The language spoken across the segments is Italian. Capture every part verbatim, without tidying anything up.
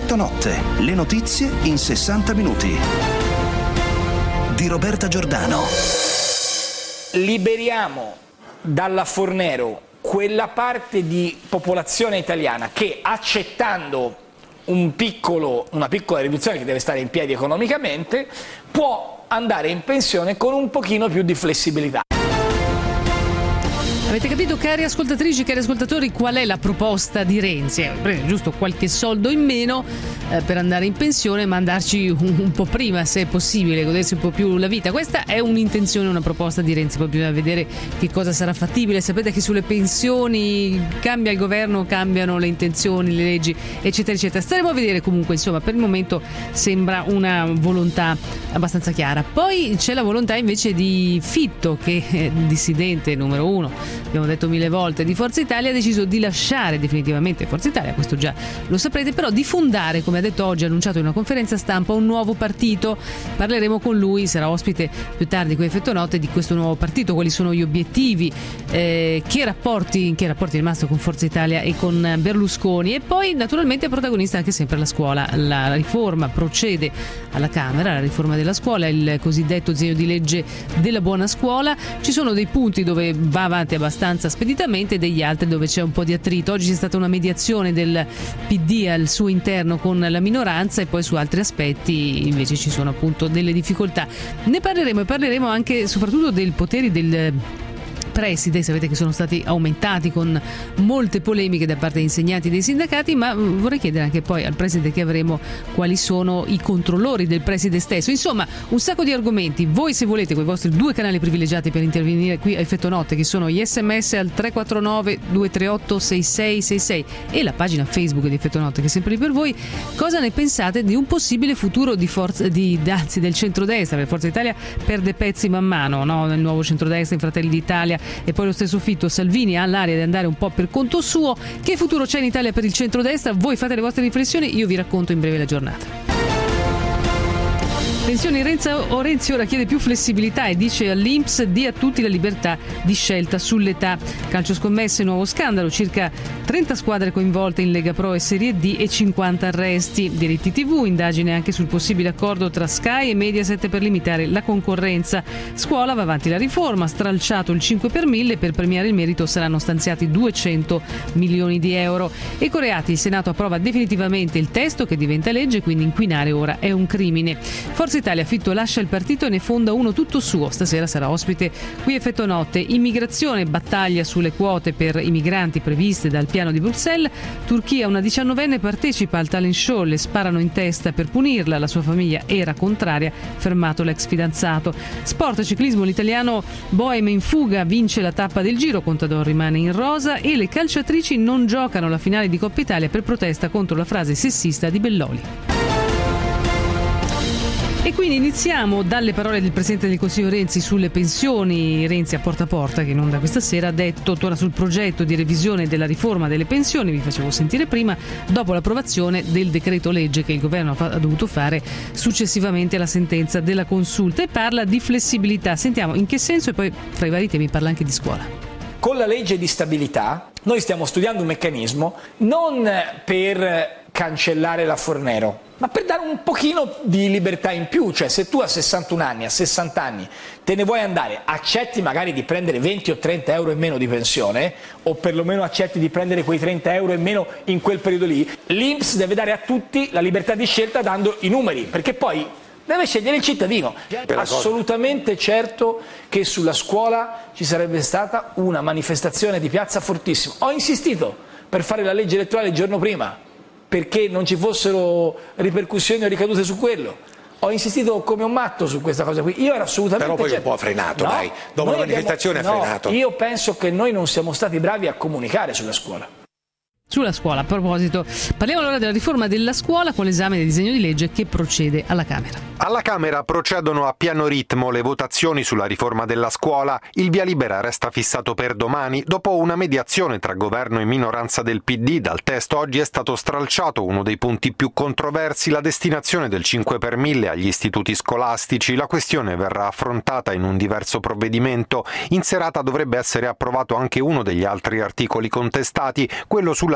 Effetto Notte, le notizie in sessanta minuti. Di Roberta Giordano. Liberiamo dalla Fornero quella parte di popolazione italiana che, accettando un piccolo, una piccola riduzione che deve stare in piedi economicamente, può andare in pensione con un pochino più di flessibilità. Avete capito, cari ascoltatrici, cari ascoltatori, qual è la proposta di Renzi? Eh, prendere giusto qualche soldo in meno eh, per andare in pensione, ma andarci un, un po' prima, se è possibile, godersi un po' più la vita. Questa è un'intenzione, una proposta di Renzi, poi bisogna vedere che cosa sarà fattibile. Sapete che sulle pensioni cambia il governo, cambiano le intenzioni, le leggi, eccetera, eccetera. Staremo a vedere comunque, insomma, per il momento sembra una volontà abbastanza chiara. Poi c'è la volontà invece di Fitto, che è dissidente numero uno, abbiamo detto mille volte, di Forza Italia, ha deciso di lasciare definitivamente Forza Italia, questo già lo saprete, però di fondare, come ha detto oggi, ha annunciato in una conferenza stampa, un nuovo partito. Parleremo con lui, sarà ospite più tardi qui a Effetto Notte, di questo nuovo partito, quali sono gli obiettivi, eh, che rapporti, in che rapporti è rimasto con Forza Italia e con Berlusconi. E poi naturalmente è protagonista anche sempre la scuola. La riforma procede alla Camera, la riforma della scuola, il cosiddetto disegno di legge della buona scuola. Ci sono dei punti dove va avanti abbastanza speditamente, degli altri dove c'è un po' di attrito. Oggi c'è stata una mediazione del P D al suo interno con la minoranza, e poi su altri aspetti invece ci sono appunto delle difficoltà. Ne parleremo, e parleremo anche soprattutto dei poteri del preside. Sapete che sono stati aumentati con molte polemiche da parte degli insegnanti e dei sindacati, ma vorrei chiedere anche poi al preside che avremo quali sono i controllori del preside stesso. Insomma, un sacco di argomenti. Voi, se volete, con i vostri due canali privilegiati per intervenire qui a Effetto Notte, che sono gli sms al tre quattro nove due tre otto sei sei sei sei e la pagina Facebook di Effetto Notte, che è sempre lì per voi, cosa ne pensate di un possibile futuro di forza di anzi del centrodestra? Perché Forza Italia perde pezzi man mano, no? Nel nuovo centrodestra, in Fratelli d'Italia, e poi lo stesso Fitto. Salvini ha l'aria di andare un po' per conto suo. Che futuro c'è in Italia per il centrodestra? Voi fate le vostre riflessioni, io vi racconto in breve la giornata. Pensioni, Renzi ora chiede più flessibilità e dice all'I N P S di a tutti la libertà di scelta sull'età. Calcio scommesse, nuovo scandalo, circa trenta squadre coinvolte in Lega Pro e Serie D e cinquanta arresti. Diritti tivù, indagine anche sul possibile accordo tra Sky e Mediaset per limitare la concorrenza. Scuola, va avanti la riforma, stralciato il cinque per mille, per premiare il merito saranno stanziati duecento milioni di euro. Ecoreati, il Senato approva definitivamente il testo che diventa legge, quindi inquinare ora è un crimine. Forza Italia, Fitto lascia il partito e ne fonda uno tutto suo. Stasera sarà ospite qui Effetto Notte. Immigrazione, battaglia sulle quote per i migranti previste dal piano di Bruxelles. Turchia, una diciannovenne partecipa al talent show, le sparano in testa per punirla, la sua famiglia era contraria, fermato l'ex fidanzato. Sport, ciclismo, l'italiano Boem in fuga, vince la tappa del Giro, Contador rimane in rosa, e le calciatrici non giocano la finale di Coppa Italia per protesta contro la frase sessista di Belloli. E quindi iniziamo dalle parole del Presidente del Consiglio Renzi sulle pensioni. Renzi a Porta a Porta, che in onda questa sera, ha detto: torna sul progetto di revisione della riforma delle pensioni, vi facevo sentire prima, dopo l'approvazione del decreto legge che il governo ha dovuto fare successivamente alla sentenza della consulta, e parla di flessibilità. Sentiamo in che senso, e poi fra i vari temi parla anche di scuola. Con la legge di stabilità noi stiamo studiando un meccanismo non per cancellare la Fornero, ma per dare un pochino di libertà in più. Cioè, se tu a sessantuno anni, a sessanta anni te ne vuoi andare, accetti magari di prendere venti o trenta euro in meno di pensione, o perlomeno accetti di prendere quei trenta euro in meno in quel periodo lì, l'I N P S deve dare a tutti la libertà di scelta dando i numeri, perché poi deve scegliere il cittadino. Assolutamente certo che sulla scuola ci sarebbe stata una manifestazione di piazza fortissima. Ho insistito per fare la legge elettorale il giorno prima, perché non ci fossero ripercussioni o ricadute su quello. Ho insistito come un matto su questa cosa qui. Io ero assolutamente Però poi certo. un po' ha frenato, no, dai. Dopo la manifestazione abbiamo, ha frenato. No, io penso che noi non siamo stati bravi a comunicare sulla scuola. Sulla scuola, a proposito, parliamo allora della riforma della scuola con l'esame del disegno di legge che procede alla Camera. Alla Camera procedono a piano ritmo le votazioni sulla riforma della scuola. Il via libera resta fissato per domani. Dopo una mediazione tra governo e minoranza del P D, dal testo oggi è stato stralciato uno dei punti più controversi, la destinazione del cinque per mille agli istituti scolastici. La questione verrà affrontata in un diverso provvedimento. In serata dovrebbe essere approvato anche uno degli altri articoli contestati, quello sulla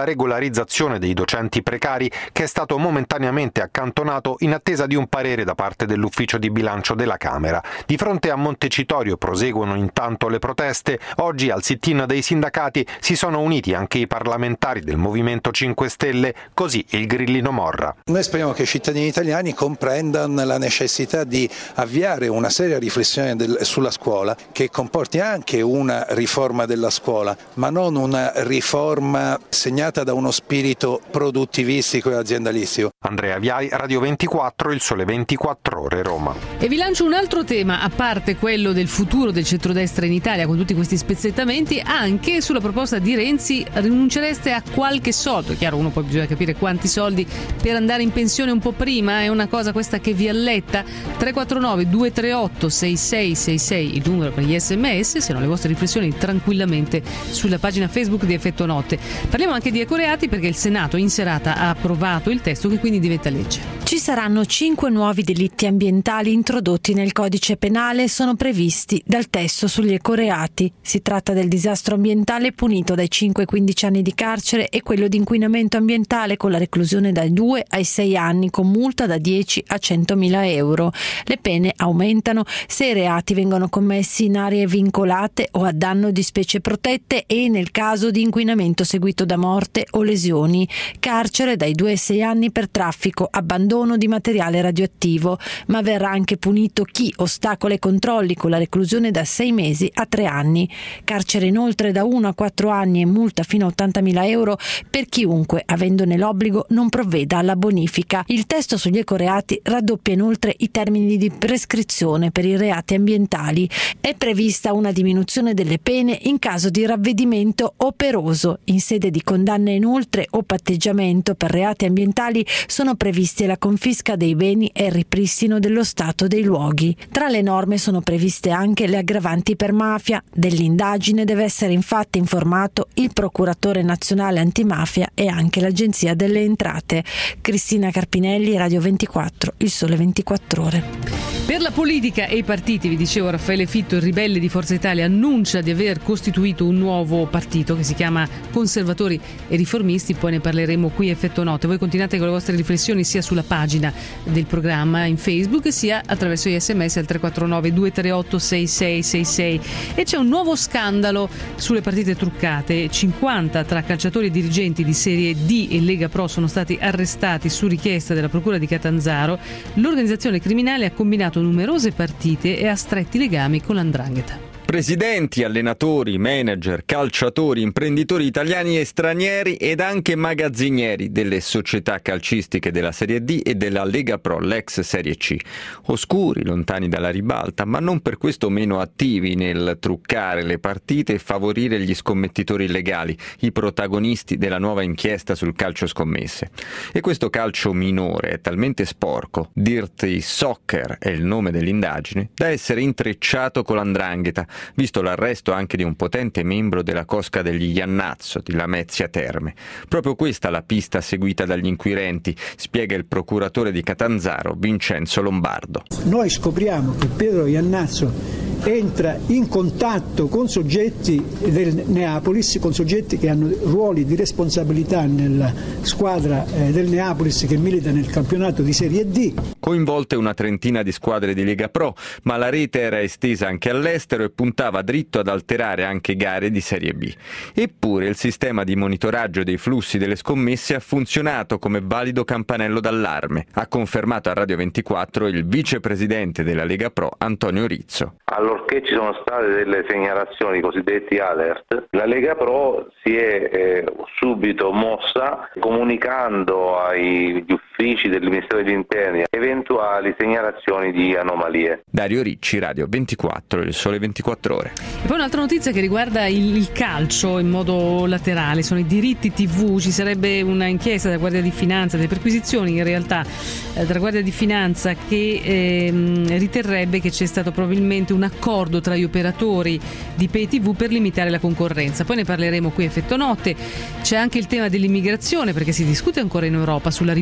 sulla regolarizzazione dei docenti precari, che è stato momentaneamente accantonato in attesa di un parere da parte dell'ufficio di bilancio della Camera. Di fronte a Montecitorio proseguono intanto le proteste. Oggi al sit-in dei sindacati si sono uniti anche i parlamentari del Movimento cinque Stelle, così il grillino Morra. Noi speriamo che i cittadini italiani comprendano la necessità di avviare una seria riflessione del, sulla scuola, che comporti anche una riforma della scuola, ma non una riforma segnata da uno spirito produttivistico e aziendalistico. Andrea Viai, Radio ventiquattro, Il Sole ventiquattro Ore, Roma. E vi lancio un altro tema, a parte quello del futuro del centrodestra in Italia con tutti questi spezzettamenti, anche sulla proposta di Renzi. Rinuncereste a qualche soldo? È chiaro, uno poi bisogna capire quanti soldi, per andare in pensione un po' prima. È una cosa questa che vi alletta. Tre quattro nove due tre otto sei sei sei sei il numero per gli sms, se no le vostre riflessioni tranquillamente sulla pagina Facebook di Effetto Notte. Parliamo anche di ecoreati, perché il Senato in serata ha approvato il testo che quindi diventa legge. Ci saranno cinque nuovi delitti ambientali introdotti nel codice penale e sono previsti dal testo sugli ecoreati. Si tratta del disastro ambientale punito dai cinque ai quindici anni di carcere e quello di inquinamento ambientale con la reclusione dai due ai sei anni con multa da dieci a centomila euro. Le pene aumentano se i reati vengono commessi in aree vincolate o a danno di specie protette e nel caso di inquinamento seguito da morte o lesioni. Carcere dai due ai sei anni per traffico, abbandono di materiale radioattivo, ma verrà anche punito chi ostacola i controlli con la reclusione da sei mesi a tre anni. Carcere inoltre da uno a quattro anni e multa fino a ottantamila euro per chiunque, avendone l'obbligo, non provveda alla bonifica. Il testo sugli ecoreati raddoppia inoltre i termini di prescrizione per i reati ambientali. È prevista una diminuzione delle pene in caso di ravvedimento operoso. In sede di condanna inoltre o patteggiamento per reati ambientali sono previsti la confisca dei beni e il ripristino dello stato dei luoghi. Tra le norme sono previste anche le aggravanti per mafia. Dell'indagine deve essere infatti informato il procuratore nazionale antimafia e anche l'Agenzia delle Entrate. Cristina Carpinelli, Radio ventiquattro, Il Sole ventiquattro Ore. Per la politica e i partiti, vi dicevo, Raffaele Fitto, il ribelle di Forza Italia, annuncia di aver costituito un nuovo partito che si chiama Conservatori e Riformisti. Poi ne parleremo qui a Effetto Notte. Voi continuate con le vostre riflessioni sia sulla pagina del programma in Facebook sia attraverso gli sms al tre quattro nove due tre otto sei sei sei sei. E c'è un nuovo scandalo sulle partite truccate. cinquanta tra calciatori e dirigenti di Serie D e Lega Pro sono stati arrestati su richiesta della Procura di Catanzaro. L'organizzazione criminale ha combinato numerose partite e ha stretti legami con l'Andrangheta. Presidenti, allenatori, manager, calciatori, imprenditori italiani e stranieri ed anche magazzinieri delle società calcistiche della Serie D e della Lega Pro, l'ex Serie C. Oscuri, lontani dalla ribalta, ma non per questo meno attivi nel truccare le partite e favorire gli scommettitori illegali, i protagonisti della nuova inchiesta sul calcio scommesse. E questo calcio minore è talmente sporco, Dirty Soccer è il nome dell'indagine, da essere intrecciato con l'Andrangheta, visto l'arresto anche di un potente membro della cosca degli Iannazzo di Lamezia Terme. Proprio questa la pista seguita dagli inquirenti, spiega il procuratore di Catanzaro Vincenzo Lombardo. Noi scopriamo che Pedro Iannazzo entra in contatto con soggetti del Neapolis, con soggetti che hanno ruoli di responsabilità nella squadra eh, del Neapolis che milita nel campionato di Serie D. Coinvolte una trentina di squadre di Lega Pro, ma la rete era estesa anche all'estero e puntava dritto ad alterare anche gare di Serie B. Eppure il sistema di monitoraggio dei flussi delle scommesse ha funzionato come valido campanello d'allarme, ha confermato a Radio ventiquattro il vicepresidente della Lega Pro Antonio Rizzo. Allorché ci sono state delle segnalazioni, cosiddetti alert, la Lega Pro si è eh, subito mossa comunicando agli uffici del Ministero degli Interni eventuali segnalazioni di anomalie. Dario Ricci, Radio ventiquattro, Il Sole ventiquattro Ore. E poi un'altra notizia che riguarda il, il calcio in modo laterale, sono i diritti tivù. Ci sarebbe una inchiesta della Guardia di Finanza, delle perquisizioni in realtà eh, della Guardia di Finanza che eh, riterrebbe che c'è stato probabilmente un accordo tra gli operatori di Pay tivù per limitare la concorrenza. Poi ne parleremo qui a Effetto Notte. C'è anche il tema dell'immigrazione, perché si discute ancora in Europa sulla ripartizione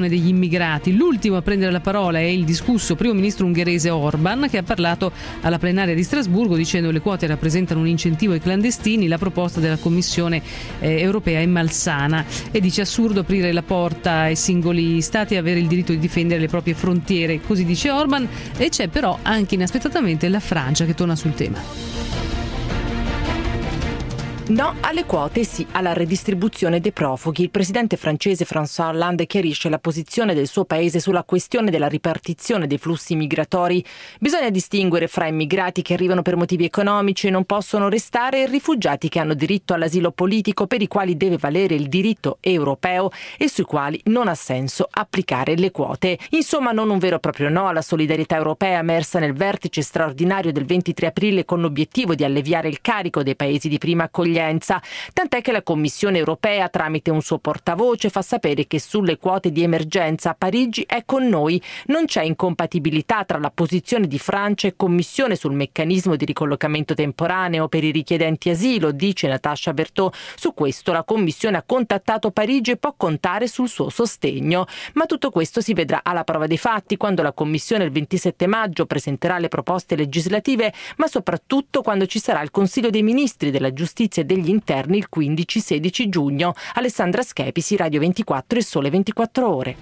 gestione degli immigrati. L'ultimo a prendere la parola è il discusso primo ministro ungherese Orban, che ha parlato alla plenaria di Strasburgo dicendo che le quote rappresentano un incentivo ai clandestini, la proposta della Commissione eh, europea è malsana e dice assurdo aprire la porta ai singoli stati e avere il diritto di difendere le proprie frontiere, così dice Orban. E c'è però anche inaspettatamente la Francia che torna sul tema. No alle quote, sì alla redistribuzione dei profughi. Il presidente francese François Hollande chiarisce la posizione del suo paese sulla questione della ripartizione dei flussi migratori. Bisogna distinguere fra immigrati che arrivano per motivi economici e non possono restare e rifugiati che hanno diritto all'asilo politico, per i quali deve valere il diritto europeo e sui quali non ha senso applicare le quote. Insomma, non un vero e proprio no alla solidarietà europea emersa nel vertice straordinario del ventitré aprile con l'obiettivo di alleviare il carico dei paesi di prima accoglienza. Tant'è che la Commissione europea, tramite un suo portavoce, fa sapere che sulle quote di emergenza Parigi è con noi. Non c'è incompatibilità tra la posizione di Francia e Commissione sul meccanismo di ricollocamento temporaneo per i richiedenti asilo, dice Natasha Berthaud. Su questo la Commissione ha contattato Parigi e può contare sul suo sostegno. Ma tutto questo si vedrà alla prova dei fatti, quando la Commissione il ventisette maggio presenterà le proposte legislative, ma soprattutto quando ci sarà il Consiglio dei Ministri della Giustizia e degli Interni il quindici sedici giugno. Alessandra Schepisi, Radio ventiquattro e Sole ventiquattro Ore.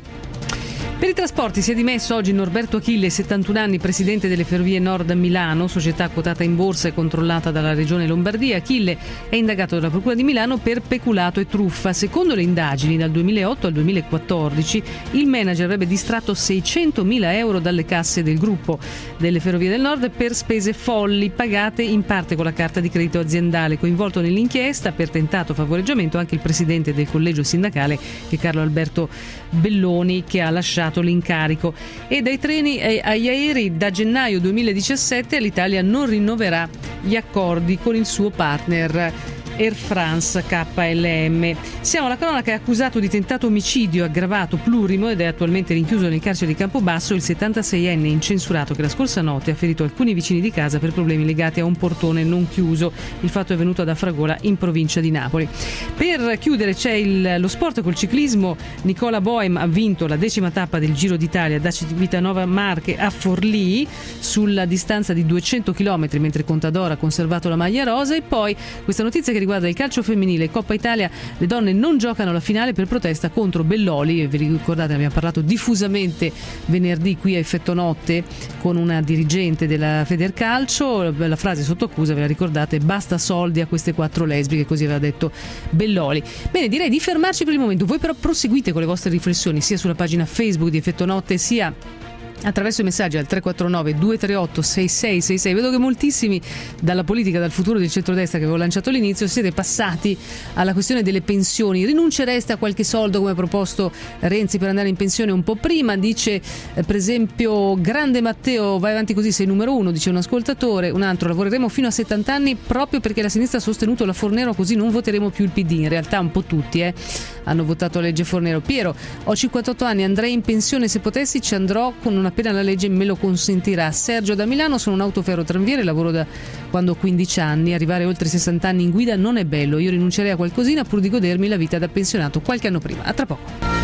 Per i trasporti si è dimesso oggi Norberto Achille, settantuno anni, presidente delle Ferrovie Nord Milano, società quotata in borsa e controllata dalla Regione Lombardia. Achille è indagato dalla Procura di Milano per peculato e truffa. Secondo le indagini, dal duemilaotto al duemilaquattordici il manager avrebbe distratto seicentomila euro dalle casse del gruppo delle Ferrovie del Nord per spese folli pagate in parte con la carta di credito aziendale. Coinvolto nell'inchiesta per tentato favoreggiamento anche il presidente del collegio sindacale, che è Carlo Alberto Belloni, che ha lasciato l'incarico. E dai treni agli aerei, da gennaio duemiladiciassette l'Italia non rinnoverà gli accordi con il suo partner Air France K L M. Siamo alla cronaca. È accusato di tentato omicidio aggravato plurimo ed è attualmente rinchiuso nel carcere di Campobasso il settantaseienne incensurato che la scorsa notte ha ferito alcuni vicini di casa per problemi legati a un portone non chiuso. Il fatto è venuto ad Afragola, in provincia di Napoli. Per chiudere c'è il, lo sport col ciclismo. Nicola Boem ha vinto la decima tappa del Giro d'Italia da Civitanova Marche a Forlì sulla distanza di duecento chilometri, mentre Contador ha conservato la maglia rosa. E poi questa notizia che riguarda il calcio femminile, Coppa Italia, le donne non giocano la finale per protesta contro Belloli. Vi ricordate, ne abbiamo parlato diffusamente venerdì qui a Effetto Notte con una dirigente della Federcalcio. La frase sotto accusa, ve la ricordate? Basta soldi a queste quattro lesbiche, così aveva detto Belloli. Bene, direi di fermarci per il momento. Voi però proseguite con le vostre riflessioni sia sulla pagina Facebook di Effetto Notte sia attraverso i messaggi al tre quattro nove due tre otto sei sei sei sei. Vedo che moltissimi dalla politica, dal futuro del centrodestra che avevo lanciato all'inizio, siete passati alla questione delle pensioni. Rinuncereste a qualche soldo come ha proposto Renzi per andare in pensione un po' prima? Dice eh, per esempio grande Matteo, vai avanti così sei numero uno, dice un ascoltatore. Un altro, lavoreremo fino a settanta anni proprio perché la sinistra ha sostenuto la Fornero, così non voteremo più il P D. In realtà un po' tutti eh, hanno votato la legge Fornero. Piero, ho cinquantotto anni, andrei in pensione se potessi, ci andrò con una appena la legge me lo consentirà. Sergio da Milano, sono un autoferrotranviere, lavoro da quando ho quindici anni, arrivare oltre sessanta anni in guida non è bello, io rinuncerei a qualcosina pur di godermi la vita da pensionato qualche anno prima. A tra poco.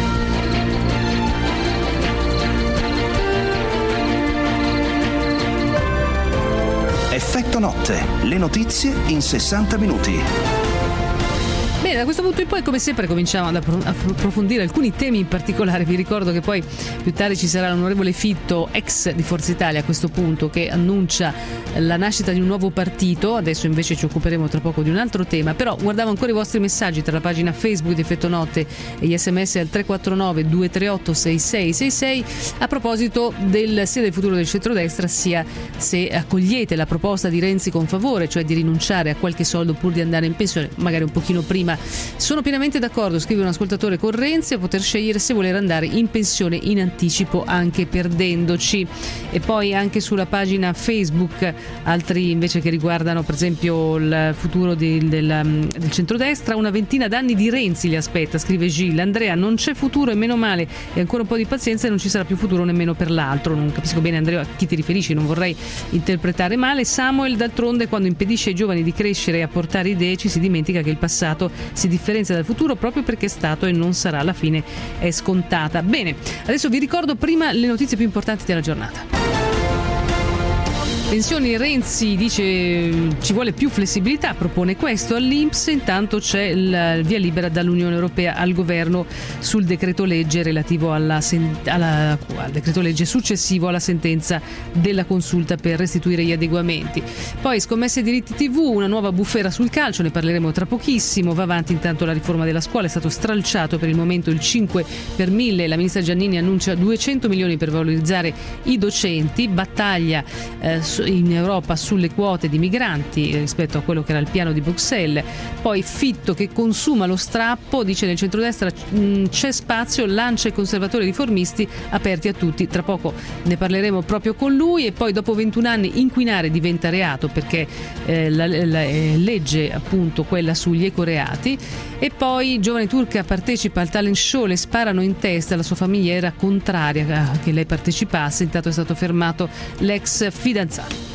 Effetto Notte, le notizie in sessanta minuti. Bene, da questo punto in poi, come sempre, cominciamo ad approfondire alcuni temi in particolare. Vi ricordo che poi più tardi ci sarà l'onorevole Fitto, ex di Forza Italia a questo punto, che annuncia la nascita di un nuovo partito. Adesso invece ci occuperemo tra poco di un altro tema. Però guardavo ancora i vostri messaggi tra la pagina Facebook di Effetto Notte e gli sms al tre quattro nove due tre otto sei sei sei sei a proposito del sia del futuro del centrodestra, sia se accogliete la proposta di Renzi con favore, cioè di rinunciare a qualche soldo pur di andare in pensione, magari un pochino prima. Sono pienamente d'accordo, scrive un ascoltatore, con Renzi a poter scegliere se voler andare in pensione in anticipo anche perdendoci. E poi anche sulla pagina Facebook altri invece che riguardano per esempio il futuro del, del, del centrodestra. Una ventina d'anni di Renzi li aspetta, scrive Gilles. Andrea, non c'è futuro e meno male, e ancora un po' di pazienza e non ci sarà più futuro nemmeno per l'altro. Non capisco bene Andrea a chi ti riferisci, non vorrei interpretare male. Samuel, d'altronde quando impedisce ai giovani di crescere e a portare idee ci si dimentica che il passato si differenzia dal futuro proprio perché è stato e non sarà, alla fine è scontata. Bene, adesso vi ricordo prima le notizie più importanti della giornata. Pensioni, Renzi dice ci vuole più flessibilità, propone questo all'I N P S, intanto c'è il via libera dall'Unione Europea al governo sul decreto legge relativo alla, alla, al decreto legge successivo alla sentenza della consulta per restituire gli adeguamenti. Poi scommesse e diritti tivù, una nuova bufera sul calcio, ne parleremo tra pochissimo. Va avanti intanto la riforma della scuola, è stato stralciato per il momento il cinque per mille, la ministra Giannini annuncia duecento milioni per valorizzare i docenti, battaglia eh, in Europa sulle quote di migranti rispetto a quello che era il piano di Bruxelles. Poi Fitto che consuma lo strappo, dice nel centrodestra mh, c'è spazio, lancia i conservatori e riformisti aperti a tutti. Tra poco ne parleremo proprio con lui. E poi dopo ventuno anni inquinare diventa reato perché eh, la, la eh, legge appunto quella sugli ecoreati. E poi giovane turca partecipa al talent show, le sparano in testa, la sua famiglia era contraria che lei partecipasse, intanto è stato fermato l'ex fidanzato.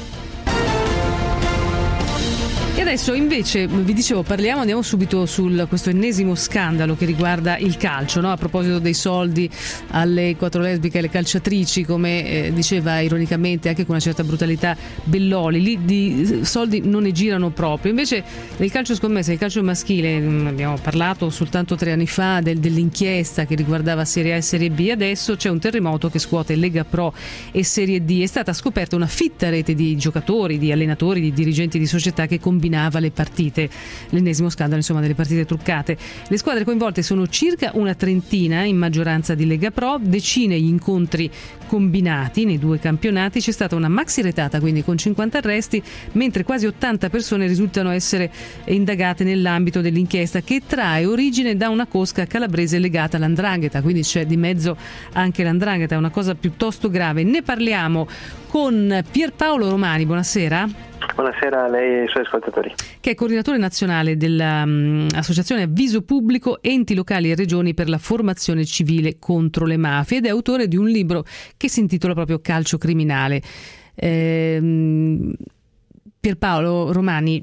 E adesso invece vi dicevo parliamo, andiamo subito su questo ennesimo scandalo che riguarda il calcio, no? A proposito dei soldi alle quattro lesbiche e alle calciatrici, come eh, diceva ironicamente anche con una certa brutalità Belloli, lì di soldi non ne girano proprio. Invece nel calcio scommessa, il calcio maschile, abbiamo parlato soltanto tre anni fa del, dell'inchiesta che riguardava Serie A e Serie B, adesso c'è un terremoto che scuote Lega Pro e Serie D. È stata scoperta una fitta rete di giocatori, di allenatori, di dirigenti di società che combinava le partite, l'ennesimo scandalo insomma delle partite truccate. Le squadre coinvolte sono circa una trentina, in maggioranza di Lega Pro, decine gli incontri combinati nei due campionati, c'è stata una maxi retata quindi con cinquanta arresti, mentre quasi ottanta persone risultano essere indagate nell'ambito dell'inchiesta che trae origine da una cosca calabrese legata all'andrangheta, quindi c'è di mezzo anche l'andrangheta, è una cosa piuttosto grave. Ne parliamo con Pierpaolo Romani, buonasera. Buonasera a lei e ai suoi ascoltatori. Che è coordinatore nazionale dell'Associazione Avviso Pubblico, Enti Locali e Regioni per la Formazione Civile contro le Mafie ed è autore di un libro che si intitola proprio Calcio Criminale. Eh, Pierpaolo Romani,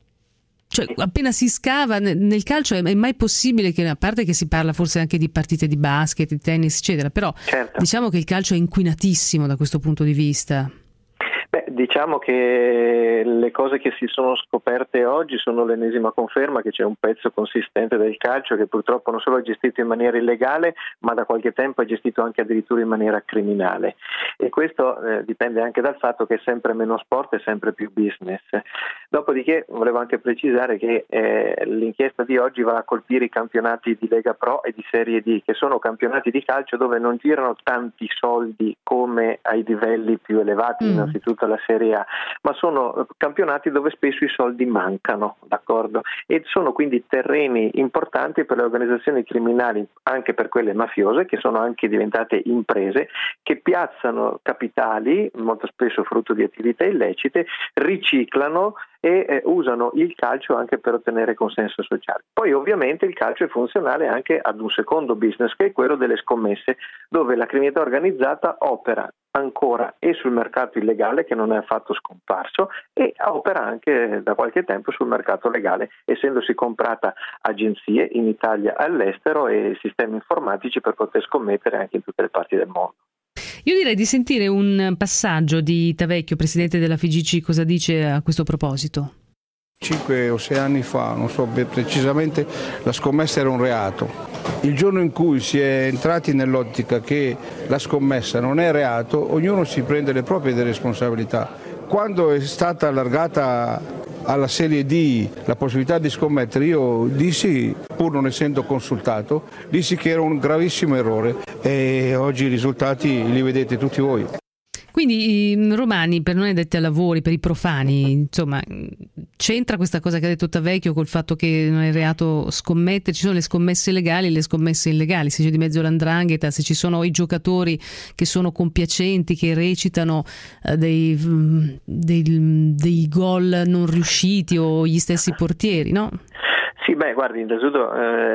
cioè, appena si scava nel calcio è mai possibile che, a parte che si parla forse anche di partite di basket, di tennis eccetera, però certo, diciamo che il calcio è inquinatissimo da questo punto di vista. Beh, diciamo che le cose che si sono scoperte oggi sono l'ennesima conferma che c'è un pezzo consistente del calcio che purtroppo non solo è gestito in maniera illegale, ma da qualche tempo è gestito anche addirittura in maniera criminale. E questo eh, dipende anche dal fatto che sempre meno sport e sempre più business. Dopodiché volevo anche precisare che eh, l'inchiesta di oggi va a colpire i campionati di Lega Pro e di Serie D, che sono campionati di calcio dove non girano tanti soldi come ai livelli più elevati, mm. innanzitutto la Serie A, ma sono campionati dove spesso i soldi mancano, d'accordo? E sono quindi terreni importanti per le organizzazioni criminali, anche per quelle mafiose, che sono anche diventate imprese, che piazzano capitali, molto spesso frutto di attività illecite, riciclano e eh, usano il calcio anche per ottenere consenso sociale. Poi ovviamente il calcio è funzionale anche ad un secondo business, che è quello delle scommesse, dove la criminalità organizzata opera ancora e sul mercato illegale, che non è affatto scomparso, e opera anche da qualche tempo sul mercato legale, essendosi comprata agenzie in Italia e all'estero e sistemi informatici per poter scommettere anche in tutte le parti del mondo. Io direi di sentire un passaggio di Tavecchio, presidente della F I G C, cosa dice a questo proposito. Cinque o sei anni fa, non so precisamente, la scommessa era un reato. Il giorno in cui si è entrati nell'ottica che la scommessa non è reato, ognuno si prende le proprie responsabilità. Quando è stata allargata alla Serie D la possibilità di scommettere, io dissi, pur non essendo consultato, dissi che era un gravissimo errore e oggi i risultati li vedete tutti voi. Quindi i romani, per non addetti ai lavori, per i profani, insomma, c'entra questa cosa che ha detto Tavecchio col fatto che non è reato scommettere? Ci sono le scommesse legali e le scommesse illegali, se c'è di mezzo l'andrangheta, se ci sono i giocatori che sono compiacenti, che recitano eh, dei, dei, dei gol non riusciti o gli stessi portieri, no? Sì, beh, guardi, innanzitutto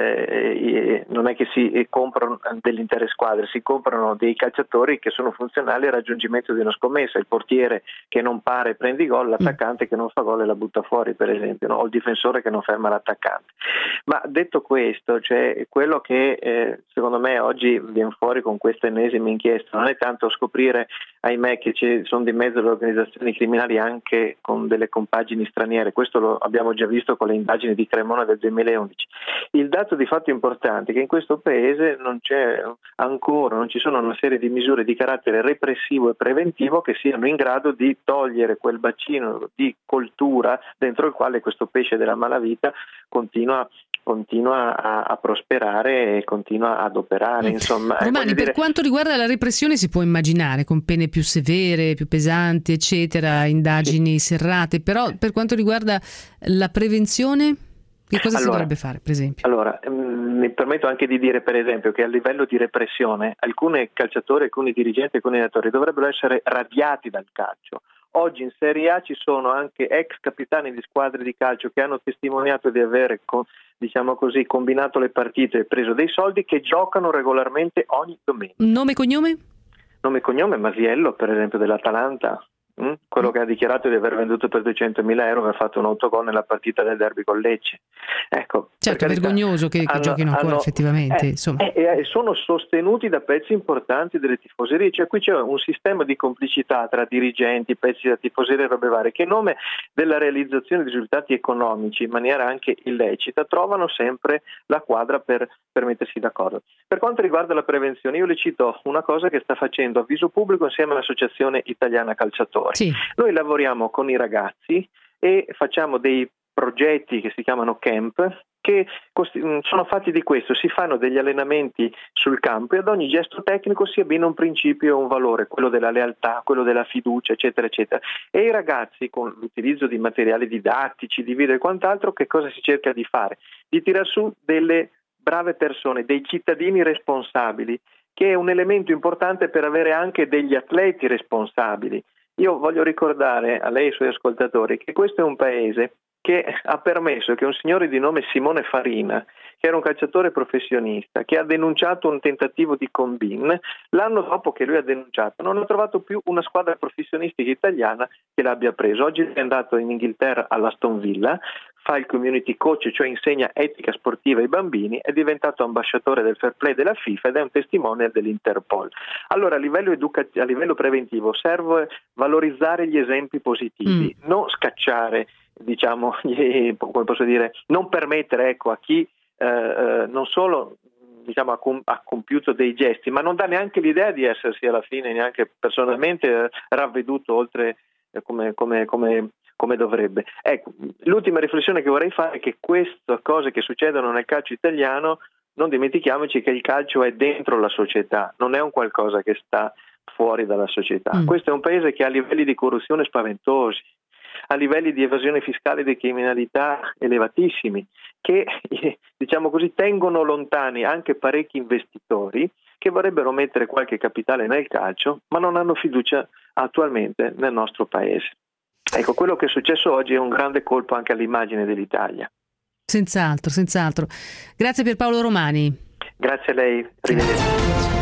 eh, non è che si comprano delle intere squadre, si comprano dei calciatori che sono funzionali al raggiungimento di una scommessa, il portiere che non pare e prende gol, l'attaccante che non fa gol e la butta fuori, per esempio, no? O il difensore che non ferma l'attaccante. Ma detto questo, cioè, quello che eh, secondo me oggi viene fuori con questa ennesima inchiesta non è tanto scoprire, ahimè, che ci sono di mezzo le organizzazioni criminali anche con delle compagini straniere, questo lo abbiamo già visto con le indagini di Cremona del duemilaundici. Il dato di fatto importante è che in questo paese non c'è ancora, non ci sono una serie di misure di carattere repressivo e preventivo che siano in grado di togliere quel bacino di coltura dentro il quale questo pesce della malavita continua continua a, a prosperare e continua ad operare. Insomma, Romani, per dire... quanto riguarda la repressione si può immaginare con pene più severe, più pesanti, eccetera, indagini sì. serrate, però per quanto riguarda la prevenzione, che cosa allora, si dovrebbe fare, per esempio? Allora, mh, mi permetto anche di dire, per esempio, che a livello di repressione alcuni calciatori, alcuni dirigenti, alcuni allenatori dovrebbero essere radiati dal calcio. Oggi in Serie A ci sono anche ex capitani di squadre di calcio che hanno testimoniato di avere, diciamo così, combinato le partite e preso dei soldi, che giocano regolarmente ogni domenica. Nome e cognome? Nome e cognome Masiello, per esempio, dell'Atalanta. Mm? Quello che ha dichiarato di aver venduto per duecentomila euro, aver fatto un autogol nella partita del derby con Lecce. Ecco, certo, è vergognoso che, che hanno, giochino ancora hanno, effettivamente. Eh, insomma. Eh, eh, sono sostenuti da pezzi importanti delle tifoserie, cioè qui c'è un sistema di complicità tra dirigenti, pezzi da tifoserie e robe varie, che in nome della realizzazione di risultati economici in maniera anche illecita trovano sempre la quadra per, per mettersi d'accordo. Per quanto riguarda la prevenzione, io le cito una cosa che sta facendo Avviso Pubblico insieme all'Associazione Italiana Calciatori. Sì. Noi lavoriamo con i ragazzi e facciamo dei progetti che si chiamano camp, che sono fatti di questo: si fanno degli allenamenti sul campo e ad ogni gesto tecnico si abbina un principio e un valore, quello della lealtà, quello della fiducia, eccetera eccetera. E i ragazzi, con l'utilizzo di materiali didattici, di video e quant'altro, che cosa si cerca di fare? Di tirar su delle brave persone, dei cittadini responsabili, che è un elemento importante per avere anche degli atleti responsabili. Io voglio ricordare a lei e ai suoi ascoltatori che questo è un paese che ha permesso che un signore di nome Simone Farina, che era un calciatore professionista, che ha denunciato un tentativo di combin, l'anno dopo che lui ha denunciato non ha trovato più una squadra professionistica italiana che l'abbia preso. Oggi è andato in Inghilterra all'Aston Villa, fa il community coach, cioè insegna etica sportiva ai bambini, è diventato ambasciatore del fair play della FIFA ed è un testimone dell'Interpol. Allora a livello, educa- a livello preventivo serve valorizzare gli esempi positivi, mm. non scacciare, diciamo, gli, come posso dire, non permettere ecco, a chi eh, eh, non solo diciamo, ha, com- ha compiuto dei gesti, ma non dà neanche l'idea di essersi alla fine neanche personalmente eh, ravveduto oltre eh, come, come, come come dovrebbe. Ecco, l'ultima riflessione che vorrei fare è che queste cose che succedono nel calcio italiano, non dimentichiamoci che il calcio è dentro la società, non è un qualcosa che sta fuori dalla società. Mm. Questo è un paese che ha livelli di corruzione spaventosi, ha livelli di evasione fiscale e di criminalità elevatissimi, che diciamo così tengono lontani anche parecchi investitori che vorrebbero mettere qualche capitale nel calcio, ma non hanno fiducia attualmente nel nostro paese. Ecco, quello che è successo oggi è un grande colpo anche all'immagine dell'Italia. Senz'altro, senz'altro. Grazie Pierpaolo Romani. Grazie a lei, arrivederci.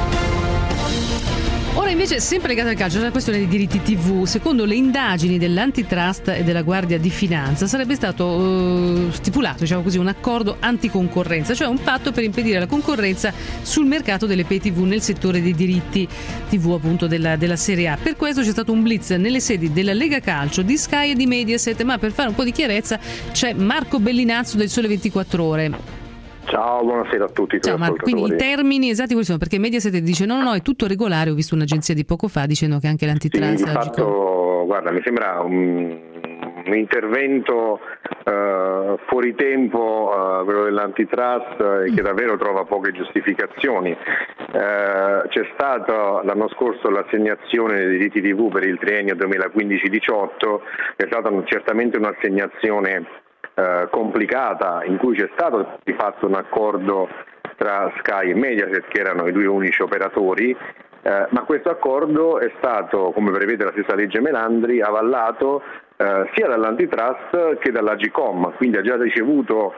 Ora invece, sempre legata al calcio, c'è la questione dei diritti tivù. Secondo le indagini dell'Antitrust e della Guardia di Finanza sarebbe stato uh, stipulato, diciamo così, un accordo anticoncorrenza, cioè un patto per impedire la concorrenza sul mercato delle pay tivù nel settore dei diritti tivù appunto della, della Serie A. Per questo c'è stato un blitz nelle sedi della Lega Calcio, di Sky e di Mediaset, ma per fare un po' di chiarezza c'è Marco Bellinazzo del Sole ventiquattro Ore. Ciao, buonasera a tutti. Ciao, ma quindi i termini esatti quali sono? Perché Mediaset dice no, no, no, è tutto regolare. Ho visto un'agenzia di poco fa dicendo che anche l'Antitrust... Sì, di fatto, guarda, mi sembra un, un intervento uh, fuori tempo, uh, quello dell'Antitrust, e che davvero trova poche giustificazioni. Uh, c'è stata l'anno scorso l'assegnazione dei diritti tivù per il triennio duemilaquindici diciotto, è stata certamente un'assegnazione complicata, in cui c'è stato di fatto un accordo tra Sky e Mediaset, che erano i due unici operatori, eh, ma questo accordo è stato, come prevede la stessa legge Melandri, avallato eh, sia dall'Antitrust che dall'Agcom, quindi ha già ricevuto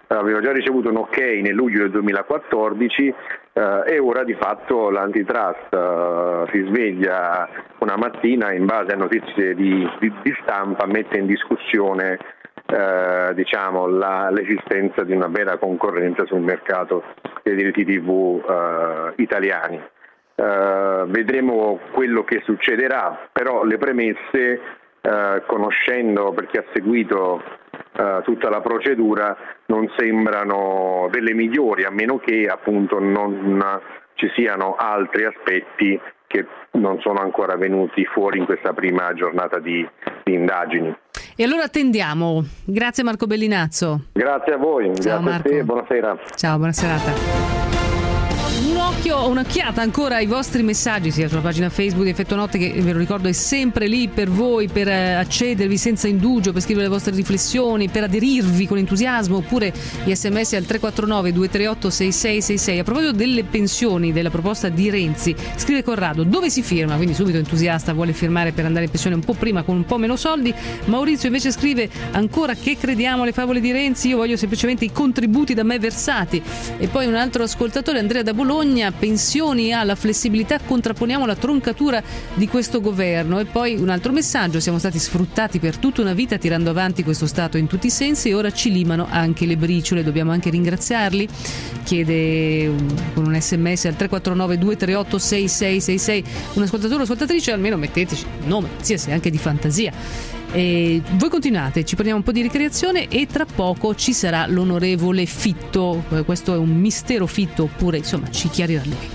aveva già ricevuto un ok nel luglio del duemilaquattordici eh, e ora di fatto l'antitrust eh, si sveglia una mattina in base a notizie di, di, di stampa, mette in discussione eh, diciamo, la, l'esistenza di una vera concorrenza sul mercato dei diritti tivù eh, italiani. Eh, vedremo quello che succederà, però le premesse, eh, conoscendo per chi ha seguito Uh, tutta la procedura, non sembrano delle migliori, a meno che appunto non ci siano altri aspetti che non sono ancora venuti fuori in questa prima giornata di, di indagini. E allora attendiamo. Grazie Marco Bellinazzo. Grazie a voi, Ciao, grazie Marco. a te, buonasera. Ciao, buona serata. Un occhio, un'occhiata ancora ai vostri messaggi sia sulla pagina Facebook di Effetto Notte, che ve lo ricordo è sempre lì per voi, per accedervi senza indugio, per scrivere le vostre riflessioni, per aderirvi con entusiasmo, oppure gli sms al tre quattro nove due tre otto sei sei sei sei. A proposito delle pensioni, della proposta di Renzi, scrive Corrado: dove si firma? Quindi subito entusiasta, vuole firmare per andare in pensione un po' prima con un po' meno soldi. Maurizio invece scrive: ancora che crediamo alle favole di Renzi, io voglio semplicemente i contributi da me versati. E poi un altro ascoltatore, Andrea da Bologna: pensioni alla flessibilità, contrapponiamo la troncatura di questo governo. E poi un altro messaggio: siamo stati sfruttati per tutta una vita tirando avanti questo Stato in tutti i sensi e ora ci limano anche le briciole, dobbiamo anche ringraziarli? Chiede con un sms al tre quattro nove due tre otto sei sei sei sei un ascoltatore o ascoltatrice. Almeno metteteci un nome, qualsiasi, anche di fantasia. E voi continuate, ci prendiamo un po' di ricreazione e tra poco ci sarà l'onorevole Fitto. Questo è un mistero Fitto, oppure insomma ci chiarirà lui.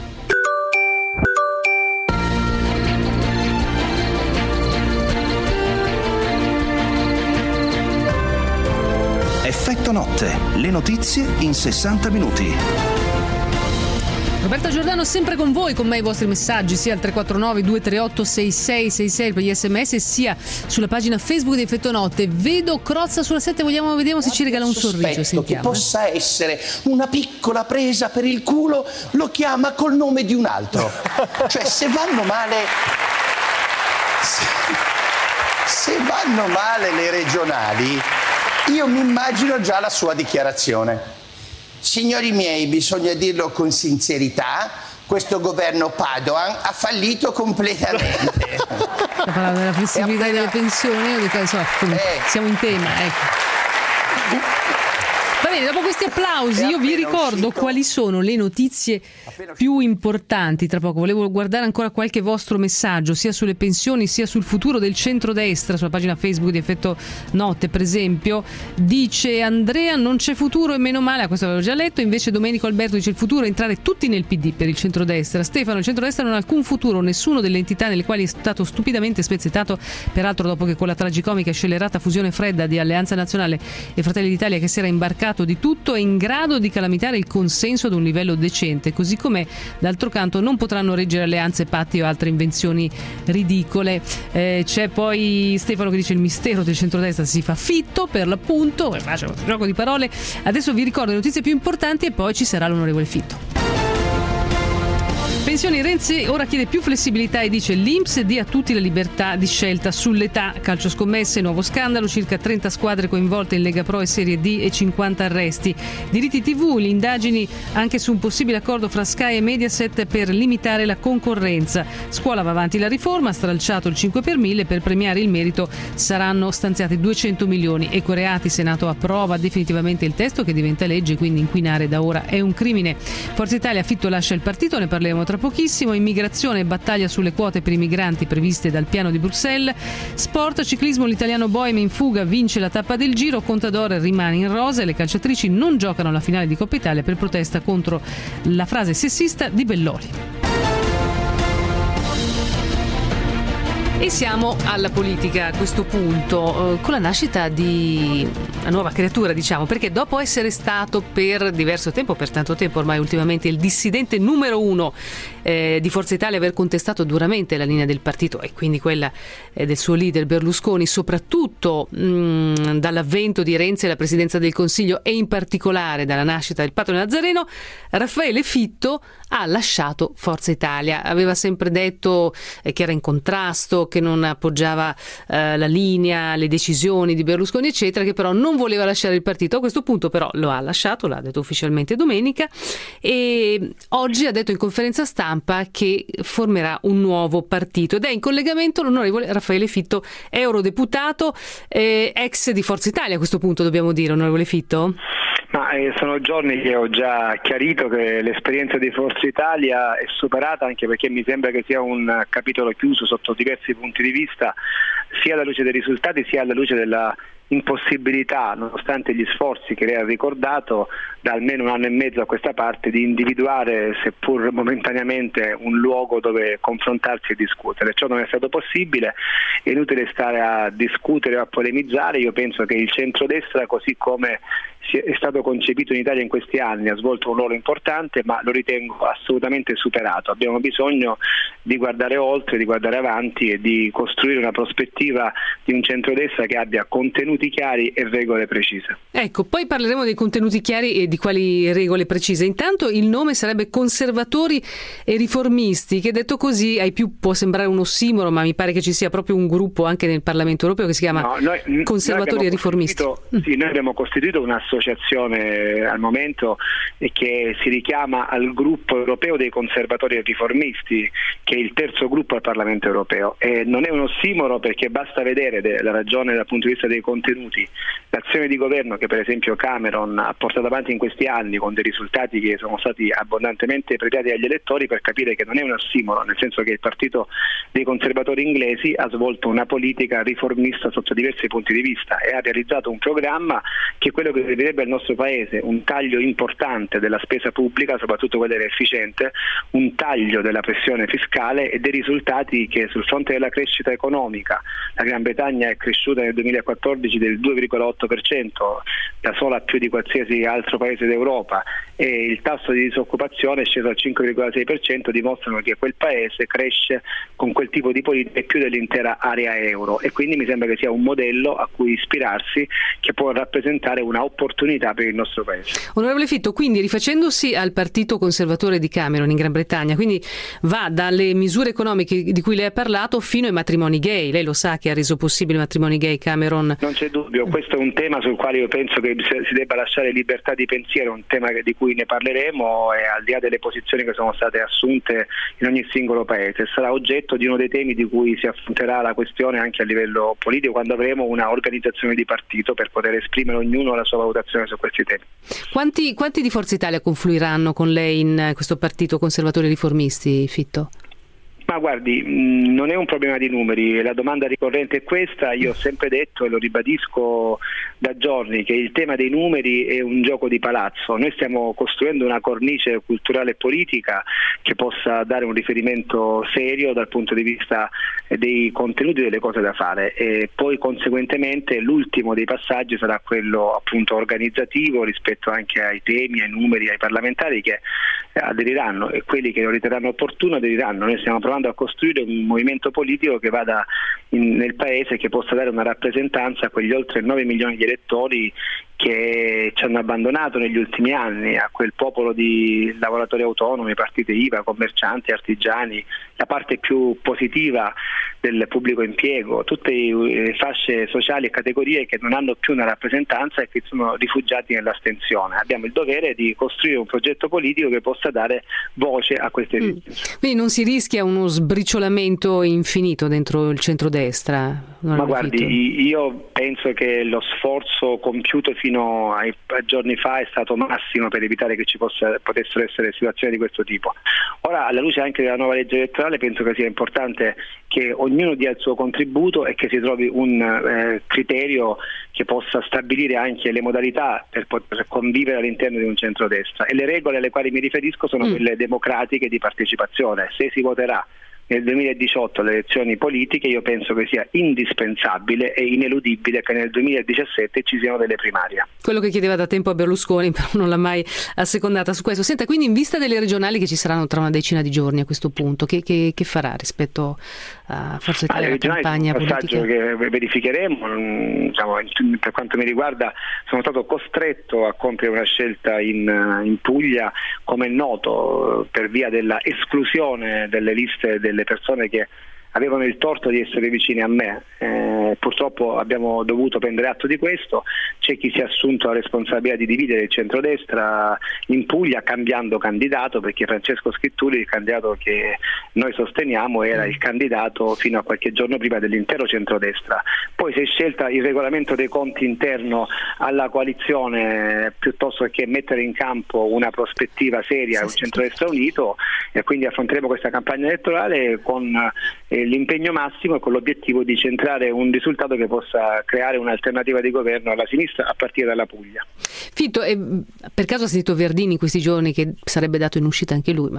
Effetto Notte, le notizie in sessanta minuti. Roberta Giordano sempre con voi, con me i vostri messaggi sia al tre quattro nove due tre otto sei sei sei sei per gli sms, sia sulla pagina Facebook di Effetto Notte. Vedo Crozza sulla sette, vogliamo vediamo se ci regala un sorriso. Sentiamo. Che possa essere una piccola presa per il culo, lo chiama col nome di un altro. Cioè se vanno male se, se vanno male le regionali, io mi immagino già la sua dichiarazione. Signori miei, bisogna dirlo con sincerità, questo governo Padoan ha fallito completamente. Parlando della flessibilità appena... delle pensioni, io dico, insomma, eh. siamo in tema, ecco. Va bene, dopo questi applausi io vi ricordo uscito. quali sono le notizie più importanti. Tra poco volevo guardare ancora qualche vostro messaggio, sia sulle pensioni sia sul futuro del centrodestra. Sulla pagina Facebook di Effetto Notte, per esempio, dice Andrea: non c'è futuro e meno male. Questo avevo già letto. Invece Domenico Alberto dice: il futuro è entrare tutti nel P D per il centrodestra. Stefano: il centrodestra non ha alcun futuro, nessuno delle entità nelle quali è stato stupidamente spezzettato, peraltro dopo che con la tragicomica e scellerata fusione fredda di Alleanza Nazionale e Fratelli d'Italia, che si era imbarcato di tutto, è in grado di calamitare il consenso ad un livello decente, così come d'altro canto non potranno reggere alleanze, patti o altre invenzioni ridicole. Eh, c'è poi Stefano che dice: il mistero del centrodestra si fa fitto, per l'appunto, faccio un gioco di parole. Adesso vi ricordo le notizie più importanti e poi ci sarà l'onorevole Fitto. Pensioni, Renzi ora chiede più flessibilità e dice: l'I N P S dia a tutti la libertà di scelta sull'età. Calcio scommesse, nuovo scandalo, circa trenta squadre coinvolte in Lega Pro e Serie D e cinquanta arresti. Diritti tivù, le indagini anche su un possibile accordo fra Sky e Mediaset per limitare la concorrenza. Scuola, va avanti la riforma, stralciato il cinque per mille, per premiare il merito saranno stanziati duecento milioni. Ecoreati, Senato approva definitivamente il testo che diventa legge, quindi inquinare da ora è un crimine. Forza Italia, Fitto lascia il partito, ne parleremo tra pochissimo. Immigrazione, battaglia sulle quote per i migranti previste dal piano di Bruxelles. Sport, ciclismo, l'italiano Boemi in fuga, vince la tappa del Giro. Contador rimane in rosa e le calciatrici non giocano la finale di Coppa Italia per protesta contro la frase sessista di Bellori. E siamo alla politica a questo punto, eh, con la nascita di una nuova creatura, diciamo, perché dopo essere stato per diverso tempo, per tanto tempo ormai ultimamente, il dissidente numero uno eh, di Forza Italia, aver contestato duramente la linea del partito e quindi quella eh, del suo leader Berlusconi, soprattutto mh, dall'avvento di Renzi alla presidenza del Consiglio e in particolare dalla nascita del Patto Nazareno, Raffaele Fitto ha lasciato Forza Italia. Aveva sempre detto eh, che era in contrasto, che non appoggiava eh, la linea, le decisioni di Berlusconi eccetera, che però non voleva lasciare il partito. A questo punto però lo ha lasciato, l'ha detto ufficialmente domenica, e oggi ha detto in conferenza stampa che formerà un nuovo partito, ed è in collegamento l'onorevole Raffaele Fitto, eurodeputato, eh, ex di Forza Italia a questo punto, dobbiamo dire, onorevole Fitto? Ma eh, sono giorni che ho già chiarito che l'esperienza di Forza Italia è superata, anche perché mi sembra che sia un capitolo chiuso sotto diversi punti di vista, sia alla luce dei risultati sia alla luce della impossibilità, nonostante gli sforzi che lei ha ricordato, da almeno un anno e mezzo a questa parte, di individuare, seppur momentaneamente, un luogo dove confrontarsi e discutere. Ciò non è stato possibile, è inutile stare a discutere o a polemizzare. Io penso che il centrodestra, così come è stato concepito in Italia in questi anni, ha svolto un ruolo importante, ma lo ritengo assolutamente superato. Abbiamo bisogno di guardare oltre, di guardare avanti e di costruire una prospettiva di un centrodestra che abbia contenuti chiari e regole precise. Ecco, poi parleremo dei contenuti chiari e di quali regole precise. Intanto il nome sarebbe Conservatori e Riformisti, che detto così ai più può sembrare un ossimoro, ma mi pare che ci sia proprio un gruppo anche nel Parlamento europeo che si chiama no, noi, Conservatori noi e Riformisti. Sì, noi abbiamo costituito un'associazione al momento che si richiama al gruppo europeo dei Conservatori e Riformisti, che è il terzo gruppo al Parlamento europeo, e non è un ossimoro perché basta vedere la ragione dal punto di vista dei contenuti, l'azione di governo che per esempio Cameron ha portato avanti in questi anni con dei risultati che sono stati abbondantemente premiati agli elettori, per capire che non è un ossimoro, nel senso che il partito dei conservatori inglesi ha svolto una politica riformista sotto diversi punti di vista e ha realizzato un programma che è quello che servirebbe al nostro paese: un taglio importante della spesa pubblica, soprattutto quella efficiente, un taglio della pressione fiscale e dei risultati che sul fronte della crescita economica la Gran Bretagna è cresciuta nel duemilaquattordici del due virgola otto per cento, da sola più di qualsiasi altro paese d'Europa, e il tasso di disoccupazione è sceso al cinque virgola sei per cento, dimostrano che quel paese cresce con quel tipo di politica più dell'intera area euro, e quindi mi sembra che sia un modello a cui ispirarsi, che può rappresentare una opportunità per il nostro paese. Onorevole Fitto, quindi rifacendosi al partito conservatore di Cameron in Gran Bretagna, quindi va dalle misure economiche di cui lei ha parlato fino ai matrimoni gay. Lei lo sa che ha reso possibile i matrimoni gay Cameron? Non c'è dubbio, questo è un tema sul quale io penso che si debba lasciare libertà di pensiero, un tema di cui ne parleremo, e al di là delle posizioni che sono state assunte in ogni singolo paese sarà oggetto di uno dei temi di cui si affronterà la questione anche a livello politico, quando avremo una organizzazione di partito per poter esprimere ognuno la sua valutazione su questi temi. Quanti, quanti di Forza Italia confluiranno con lei in questo partito conservatori riformisti, Fitto? Ma guardi, non è un problema di numeri, la domanda ricorrente è questa. Io ho sempre detto e lo ribadisco da giorni che il tema dei numeri è un gioco di palazzo. Noi stiamo costruendo una cornice culturale e politica che possa dare un riferimento serio dal punto di vista dei contenuti delle cose da fare, e poi conseguentemente l'ultimo dei passaggi sarà quello appunto organizzativo rispetto anche ai temi, ai numeri, ai parlamentari che aderiranno, e quelli che lo riterranno opportuno aderiranno. Noi stiamo provando a costruire un movimento politico che vada in, nel paese, che possa dare una rappresentanza a quegli oltre nove milioni di elettori che ci hanno abbandonato negli ultimi anni, a quel popolo di lavoratori autonomi, partite I V A, commercianti, artigiani, la parte più positiva del pubblico impiego, tutte le fasce sociali e categorie che non hanno più una rappresentanza e che sono rifugiati nell'astensione. Abbiamo il dovere di costruire un progetto politico che possa dare voce a queste esigenze. Mm. Quindi non si rischia uno sbriciolamento infinito dentro il centrodestra? Ma guardi, io penso che lo sforzo compiuto fino ai giorni fa è stato massimo per evitare che ci possa, potessero essere situazioni di questo tipo. Ora, alla luce anche della nuova legge elettorale, penso che sia importante che ognuno dia il suo contributo e che si trovi un eh, criterio che possa stabilire anche le modalità per poter convivere all'interno di un centrodestra, e le regole alle quali mi riferisco sono mm. quelle democratiche di partecipazione. Se si voterà nel duemiladiciotto alle elezioni politiche, io penso che sia indispensabile e ineludibile che nel duemiladiciassette ci siano delle primarie. Quello che chiedeva da tempo a Berlusconi, però non l'ha mai assecondata su questo. Senta, quindi in vista delle regionali che ci saranno tra una decina di giorni a questo punto, che, che, che farà rispetto a Forza Italia, ah, la campagna è un passaggio politica? che verificheremo. Diciamo, per quanto mi riguarda sono stato costretto a compiere una scelta in, in Puglia, come è noto, per via della esclusione delle liste delle persone che avevano il torto di essere vicini a me. Eh, purtroppo abbiamo dovuto prendere atto di questo. C'è chi si è assunto la responsabilità di dividere il centrodestra in Puglia cambiando candidato, perché Francesco Schitturi, il candidato che noi sosteniamo, era il candidato fino a qualche giorno prima dell'intero centrodestra. Poi si è scelta il regolamento dei conti interno alla coalizione piuttosto che mettere in campo una prospettiva seria, un centrodestra unito, e quindi affronteremo questa campagna elettorale con eh, l'impegno massimo e con l'obiettivo di centrare un risultato che possa creare un'alternativa di governo alla sinistra a partire dalla Puglia. Fitto, eh, per caso ha sentito Verdini in questi giorni che sarebbe dato in uscita anche lui? Ma...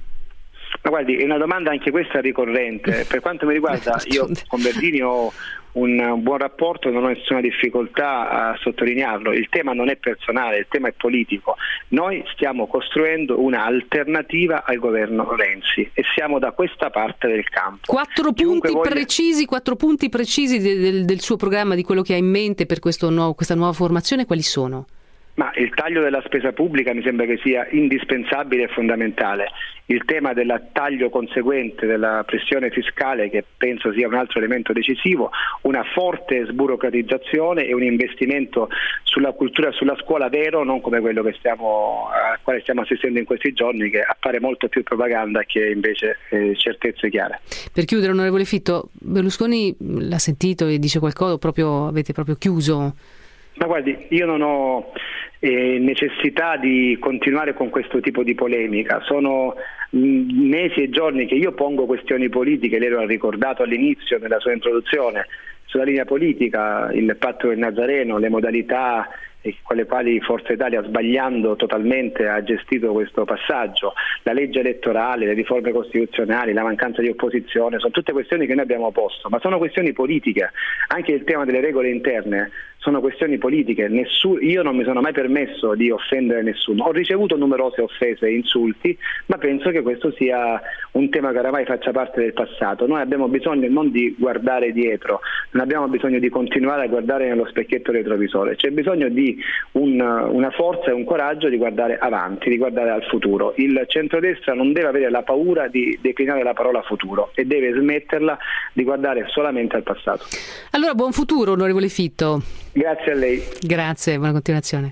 Ma guardi, è una domanda anche questa ricorrente. Per quanto mi riguarda, io con Verdini ho un buon rapporto, non ho nessuna difficoltà a sottolinearlo. Il tema non è personale, il tema è politico. Noi stiamo costruendo un'alternativa al governo Renzi e siamo da questa parte del campo. Quattro punti voglia... precisi, quattro punti precisi del, del suo programma, di quello che ha in mente per questo nuovo, questa nuova formazione, quali sono? Ma il taglio della spesa pubblica mi sembra che sia indispensabile e fondamentale. Il tema del taglio conseguente della pressione fiscale, che penso sia un altro elemento decisivo, una forte sburocratizzazione e un investimento sulla cultura e sulla scuola vero, non come quello che stiamo, al quale stiamo assistendo in questi giorni, che appare molto più propaganda che invece eh, certezze chiare. Per chiudere, onorevole Fitto, Berlusconi l'ha sentito e dice qualcosa, proprio avete proprio chiuso? Ma guardi, io non ho eh, necessità di continuare con questo tipo di polemica. Sono mh, mesi e giorni che io pongo questioni politiche, lei lo ha ricordato all'inizio nella sua introduzione, sulla linea politica, il patto del Nazareno, le modalità con le quali Forza Italia, sbagliando totalmente, ha gestito questo passaggio, la legge elettorale, le riforme costituzionali, la mancanza di opposizione, sono tutte questioni che noi abbiamo posto, ma sono questioni politiche. Anche il tema delle regole interne sono questioni politiche. Nessun, io non mi sono mai permesso di offendere nessuno, ho ricevuto numerose offese e insulti, ma penso che questo sia un tema che oramai faccia parte del passato. Noi abbiamo bisogno non di guardare dietro, non abbiamo bisogno di continuare a guardare nello specchietto retrovisore, c'è bisogno di un, una forza e un coraggio di guardare avanti, di guardare al futuro. Il centrodestra non deve avere la paura di declinare la parola futuro e deve smetterla di guardare solamente al passato. Allora, buon futuro, onorevole Fitto. Grazie a lei. Grazie, buona continuazione.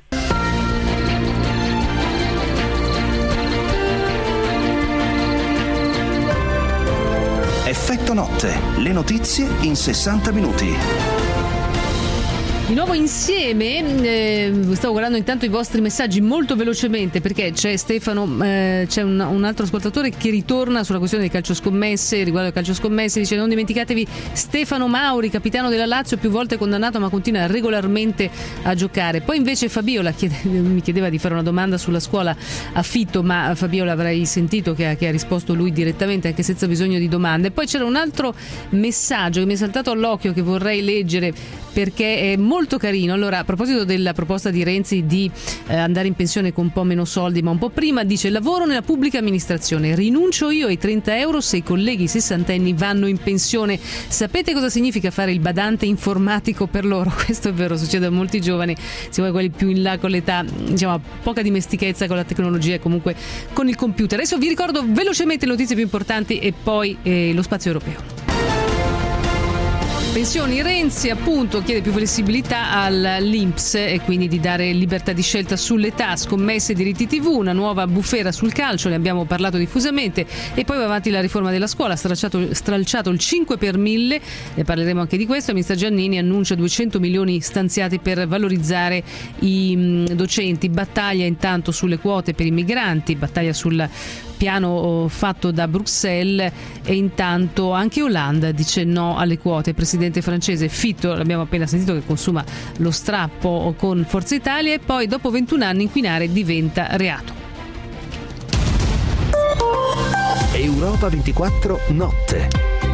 Effetto notte, le notizie in sessanta minuti. Di nuovo insieme, eh, stavo guardando intanto i vostri messaggi molto velocemente, perché c'è Stefano, eh, c'è un, un altro ascoltatore che ritorna sulla questione del calcio scommesse, riguardo al calcio scommesse, dice: non dimenticatevi Stefano Mauri, capitano della Lazio, più volte condannato ma continua regolarmente a giocare. Poi invece Fabiola chiede, mi chiedeva di fare una domanda sulla scuola a Fitto, ma Fabiola avrai sentito che ha, che ha risposto lui direttamente, anche senza bisogno di domande. Poi c'era un altro messaggio che mi è saltato all'occhio, che vorrei leggere perché è molto carino. Allora, a proposito della proposta di Renzi di eh, andare in pensione con un po' meno soldi ma un po' prima, dice: lavoro nella pubblica amministrazione, rinuncio io ai trenta euro se i colleghi sessantenni vanno in pensione. Sapete cosa significa fare il badante informatico per loro? Questo è vero, succede a molti giovani, si vuole quelli più in là con l'età, diciamo, poca dimestichezza con la tecnologia e comunque con il computer. Adesso vi ricordo velocemente le notizie più importanti e poi eh, lo spazio europeo. Pensioni, Renzi appunto chiede più flessibilità all'I N P S e quindi di dare libertà di scelta sull'età, scommesse, diritti tivù, una nuova bufera sul calcio, ne abbiamo parlato diffusamente, e poi va avanti la riforma della scuola, stralciato, stralciato il cinque per mille, ne parleremo anche di questo. Il ministro Giannini annuncia duecento milioni stanziati per valorizzare i docenti, battaglia intanto sulle quote per i migranti, battaglia sul piano fatto da Bruxelles, e intanto anche Hollande dice no alle quote. Presidente francese Fitto, l'abbiamo appena sentito, che consuma lo strappo con Forza Italia, e poi dopo ventuno anni inquinare diventa reato. Europa ventiquattro notte. Fame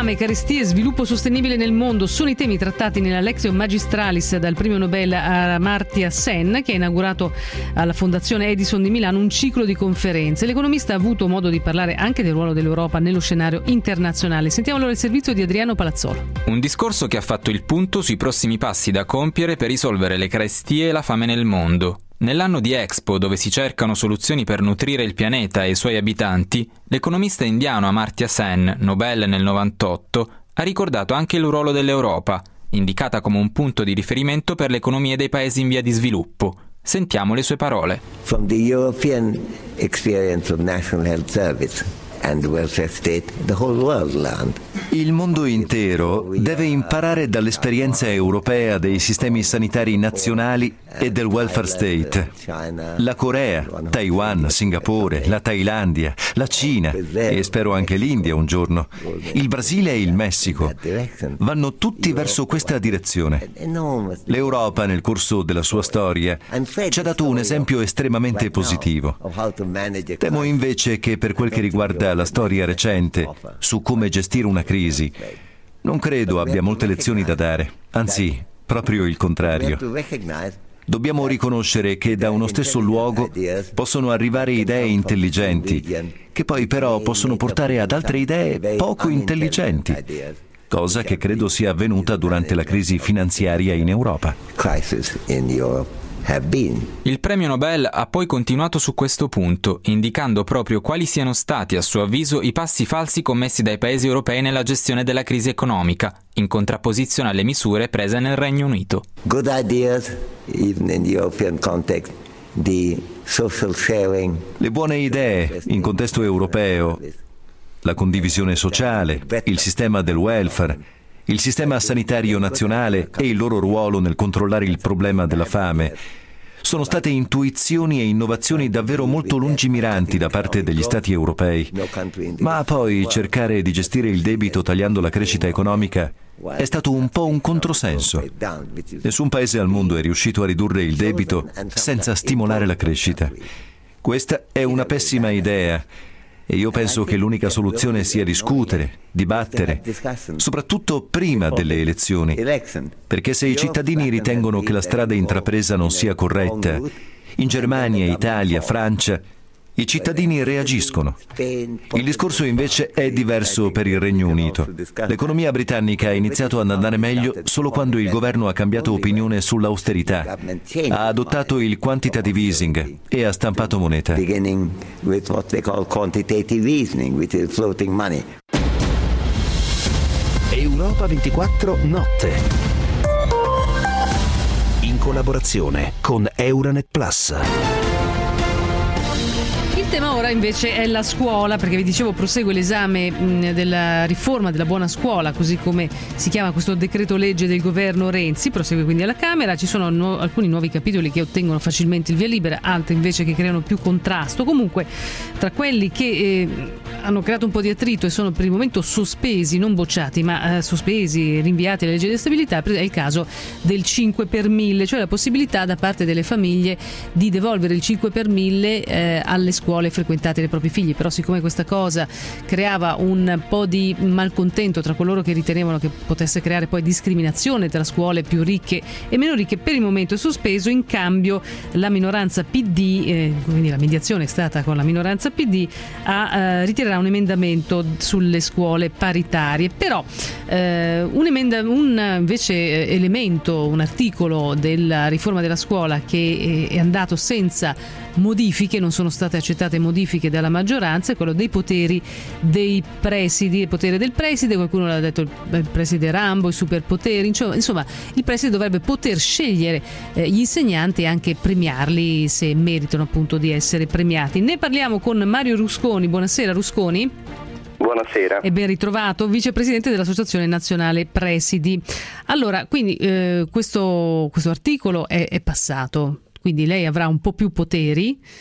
fame, carestie e sviluppo sostenibile nel mondo sono i temi trattati nella Lectio Magistralis dal premio Nobel Amartya Sen, che ha inaugurato alla Fondazione Edison di Milano un ciclo di conferenze. L'economista ha avuto modo di parlare anche del ruolo dell'Europa nello scenario internazionale. Sentiamo allora il servizio di Adriano Palazzolo. Un discorso che ha fatto il punto sui prossimi passi da compiere per risolvere le carestie e la fame nel mondo. Nell'anno di Expo, dove si cercano soluzioni per nutrire il pianeta e i suoi abitanti, l'economista indiano Amartya Sen, Nobel nel novantotto, ha ricordato anche il ruolo dell'Europa, indicata come un punto di riferimento per le economie dei paesi in via di sviluppo. Sentiamo le sue parole. From the European experience of National Health Service and the welfare state, the whole world learned. Il mondo intero deve imparare dall'esperienza europea dei sistemi sanitari nazionali e del welfare state. La Corea, Taiwan, Singapore, la Thailandia, la Cina e spero anche l'India un giorno, il Brasile e il Messico vanno tutti verso questa direzione. L'Europa nel corso della sua storia ci ha dato un esempio estremamente positivo. Temo invece che per quel che riguarda la storia recente su come gestire una crisi, non credo abbia molte lezioni da dare, anzi, proprio il contrario. Dobbiamo riconoscere che da uno stesso luogo possono arrivare idee intelligenti, che poi però possono portare ad altre idee poco intelligenti, cosa che credo sia avvenuta durante la crisi finanziaria in Europa. Il premio Nobel ha poi continuato su questo punto, indicando proprio quali siano stati, a suo avviso, i passi falsi commessi dai paesi europei nella gestione della crisi economica, in contrapposizione alle misure prese nel Regno Unito. Good ideas, even in the European context, the social sharing. Le buone idee in contesto europeo, la condivisione sociale, il sistema del welfare, il sistema sanitario nazionale e il loro ruolo nel controllare il problema della fame sono state intuizioni e innovazioni davvero molto lungimiranti da parte degli Stati europei. Ma poi cercare di gestire il debito tagliando la crescita economica è stato un po' un controsenso. Nessun paese al mondo è riuscito a ridurre il debito senza stimolare la crescita. Questa è una pessima idea. E io penso che l'unica soluzione sia discutere, dibattere, soprattutto prima delle elezioni, perché se i cittadini ritengono che la strada intrapresa non sia corretta, in Germania, Italia, Francia, i cittadini reagiscono. Il discorso invece è diverso per il Regno Unito. L'economia britannica ha iniziato ad andare meglio solo quando il governo ha cambiato opinione sull'austerità, ha adottato il quantitative easing e ha stampato moneta. Europa ventiquattro Notte, in collaborazione con Euranet Plus. Il tema ora invece è la scuola, perché vi dicevo prosegue l'esame mh, della riforma della buona scuola, così come si chiama questo decreto legge del governo Renzi, prosegue quindi alla Camera. Ci sono nu- alcuni nuovi capitoli che ottengono facilmente il via libera, altri invece che creano più contrasto. Comunque tra quelli che eh, hanno creato un po' di attrito e sono per il momento sospesi, non bocciati ma eh, sospesi, rinviati alla legge di stabilità, è il caso del cinque per mille, cioè la possibilità da parte delle famiglie di devolvere il cinque per mille eh, alle scuole frequentate dai propri figli. Però siccome questa cosa creava un po' di malcontento tra coloro che ritenevano che potesse creare poi discriminazione tra scuole più ricche e meno ricche, per il momento è sospeso. In cambio la minoranza P D, eh, quindi la mediazione è stata con la minoranza P D, a, eh, ritirerà un emendamento sulle scuole paritarie. Però eh, un, emenda- un invece elemento, un articolo della riforma della scuola che è andato senza modifiche, non sono state accettate modifiche dalla maggioranza, è quello dei poteri dei presidi, il potere del preside. Qualcuno l'ha detto, il preside Rambo, i superpoteri, insomma il preside dovrebbe poter scegliere eh, gli insegnanti e anche premiarli se meritano appunto di essere premiati. Ne parliamo con Mario Rusconi. Buonasera Rusconi. Buonasera. E ben ritrovato, vicepresidente dell'Associazione Nazionale Presidi. Allora, quindi eh, questo, questo articolo è, è passato, quindi lei avrà un po' più poteri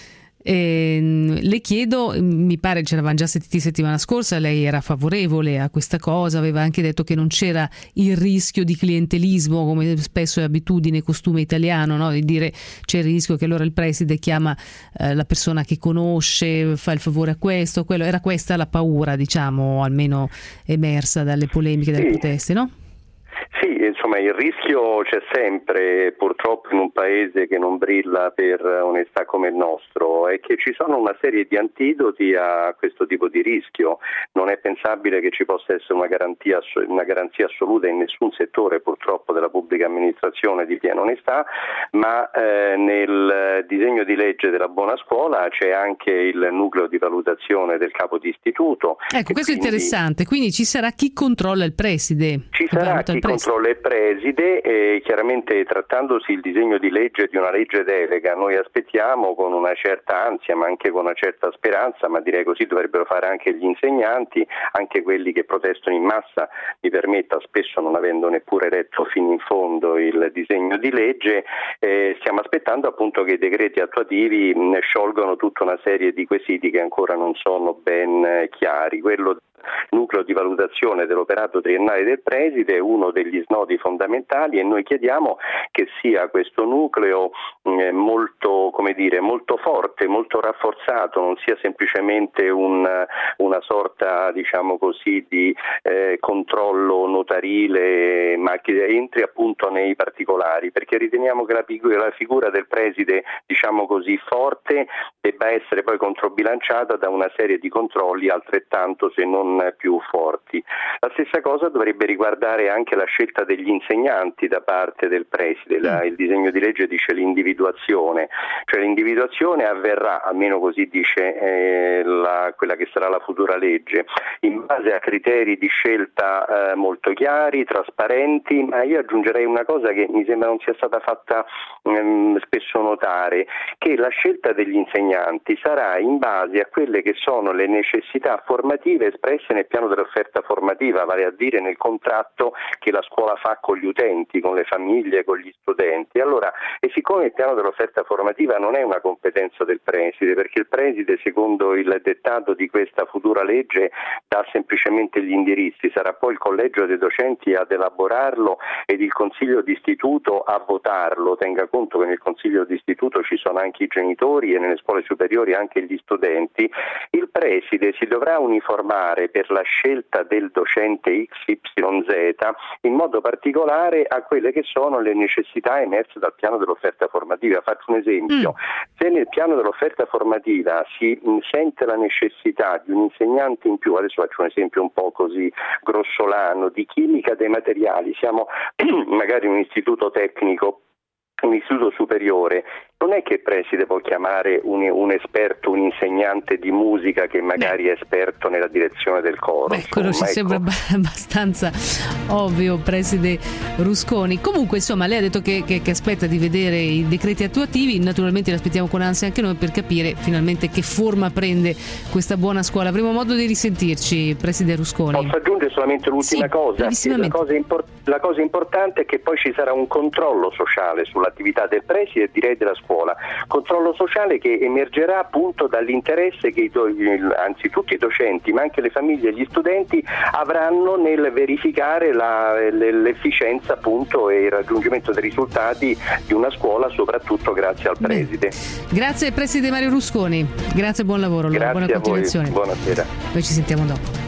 Eh, le chiedo, mi pare ci eravamo già sentiti settimana scorsa, lei era favorevole a questa cosa, aveva anche detto che non c'era il rischio di clientelismo come spesso è abitudine, costume italiano, no? Di dire c'è il rischio che allora il preside chiama eh, la persona che conosce, fa il favore a questo, quello. Era questa la paura, diciamo, almeno emersa dalle polemiche, dalle sì. proteste, no? Sì, insomma il rischio c'è sempre, purtroppo in un paese che non brilla per onestà come il nostro, è che ci sono una serie di antidoti a questo tipo di rischio. Non è pensabile che ci possa essere una garanzia, una garanzia assoluta in nessun settore purtroppo della pubblica amministrazione di piena onestà, ma eh, nel disegno di legge della buona scuola c'è anche il nucleo di valutazione del capo di istituto. Ecco, questo quindi, è interessante, quindi ci sarà chi controlla il preside. Ci sarà chi controlla il preside e chiaramente trattandosi il disegno di legge di una legge delega noi aspettiamo con una certa ansia ma anche con una certa speranza, ma direi così dovrebbero fare anche gli insegnanti, anche quelli che protestano in massa, mi permetta, spesso non avendo neppure letto fino in fondo il disegno di legge, eh, stiamo aspettando appunto che i decreti attuativi mh, sciolgono tutta una serie di quesiti che ancora non sono ben eh, chiari. Quello nucleo di valutazione dell'operato triennale del preside è uno degli snodi fondamentali e noi chiediamo che sia questo nucleo eh, molto, come dire, molto forte, molto rafforzato, non sia semplicemente un, una sorta, diciamo così, di eh, controllo notarile, ma che entri appunto nei particolari, perché riteniamo che la, la figura del preside, diciamo così, forte debba essere poi controbilanciata da una serie di controlli altrettanto, se non più forti. La stessa cosa dovrebbe riguardare anche la scelta degli insegnanti da parte del preside. La, il disegno di legge dice l'individuazione, cioè l'individuazione avverrà, almeno così dice eh, la, quella che sarà la futura legge, in base a criteri di scelta eh, molto chiari, trasparenti, ma io aggiungerei una cosa che mi sembra non sia stata fatta ehm, spesso notare, che la scelta degli insegnanti sarà in base a quelle che sono le necessità formative espresse nel piano dell'offerta formativa, vale a dire nel contratto che la scuola fa con gli utenti, con le famiglie, con gli studenti. Allora, e siccome il piano dell'offerta formativa non è una competenza del preside, perché il preside, secondo il dettato di questa futura legge, dà semplicemente gli indirizzi, sarà poi il collegio dei docenti ad elaborarlo ed il consiglio d'istituto a votarlo. Tenga conto che nel consiglio d'istituto ci sono anche i genitori e nelle scuole superiori anche gli studenti. Il preside si dovrà uniformare per la scelta del docente X Y Z in modo particolare a quelle che sono le necessità emerse dal piano dell'offerta formativa. Faccio un esempio: mm. se nel piano dell'offerta formativa si sente la necessità di un insegnante in più, adesso faccio un esempio un po' così grossolano, di chimica dei materiali, siamo magari un istituto tecnico, un istituto superiore, non è che il preside può chiamare un, un esperto, un insegnante di musica che magari Beh. è esperto nella direzione del coro. Beh, quello ci ecco. sembra abbastanza ovvio, preside Rusconi. Comunque, insomma, lei ha detto che, che, che aspetta di vedere i decreti attuativi, naturalmente li aspettiamo con ansia anche noi per capire finalmente che forma prende questa buona scuola. Avremo modo di risentirci, preside Rusconi. Posso aggiungere solamente l'ultima sì, cosa? La cosa, import- la cosa importante è che poi ci sarà un controllo sociale sull'attività del preside e direi della scuola. Controllo sociale che emergerà appunto dall'interesse che i do- anzi tutti i docenti ma anche le famiglie e gli studenti avranno nel verificare la, l'efficienza appunto e il raggiungimento dei risultati di una scuola, soprattutto grazie al preside. Beh. Grazie preside Mario Rusconi, grazie e buon lavoro, grazie buona continuazione. A voi. Buonasera. Noi ci sentiamo dopo.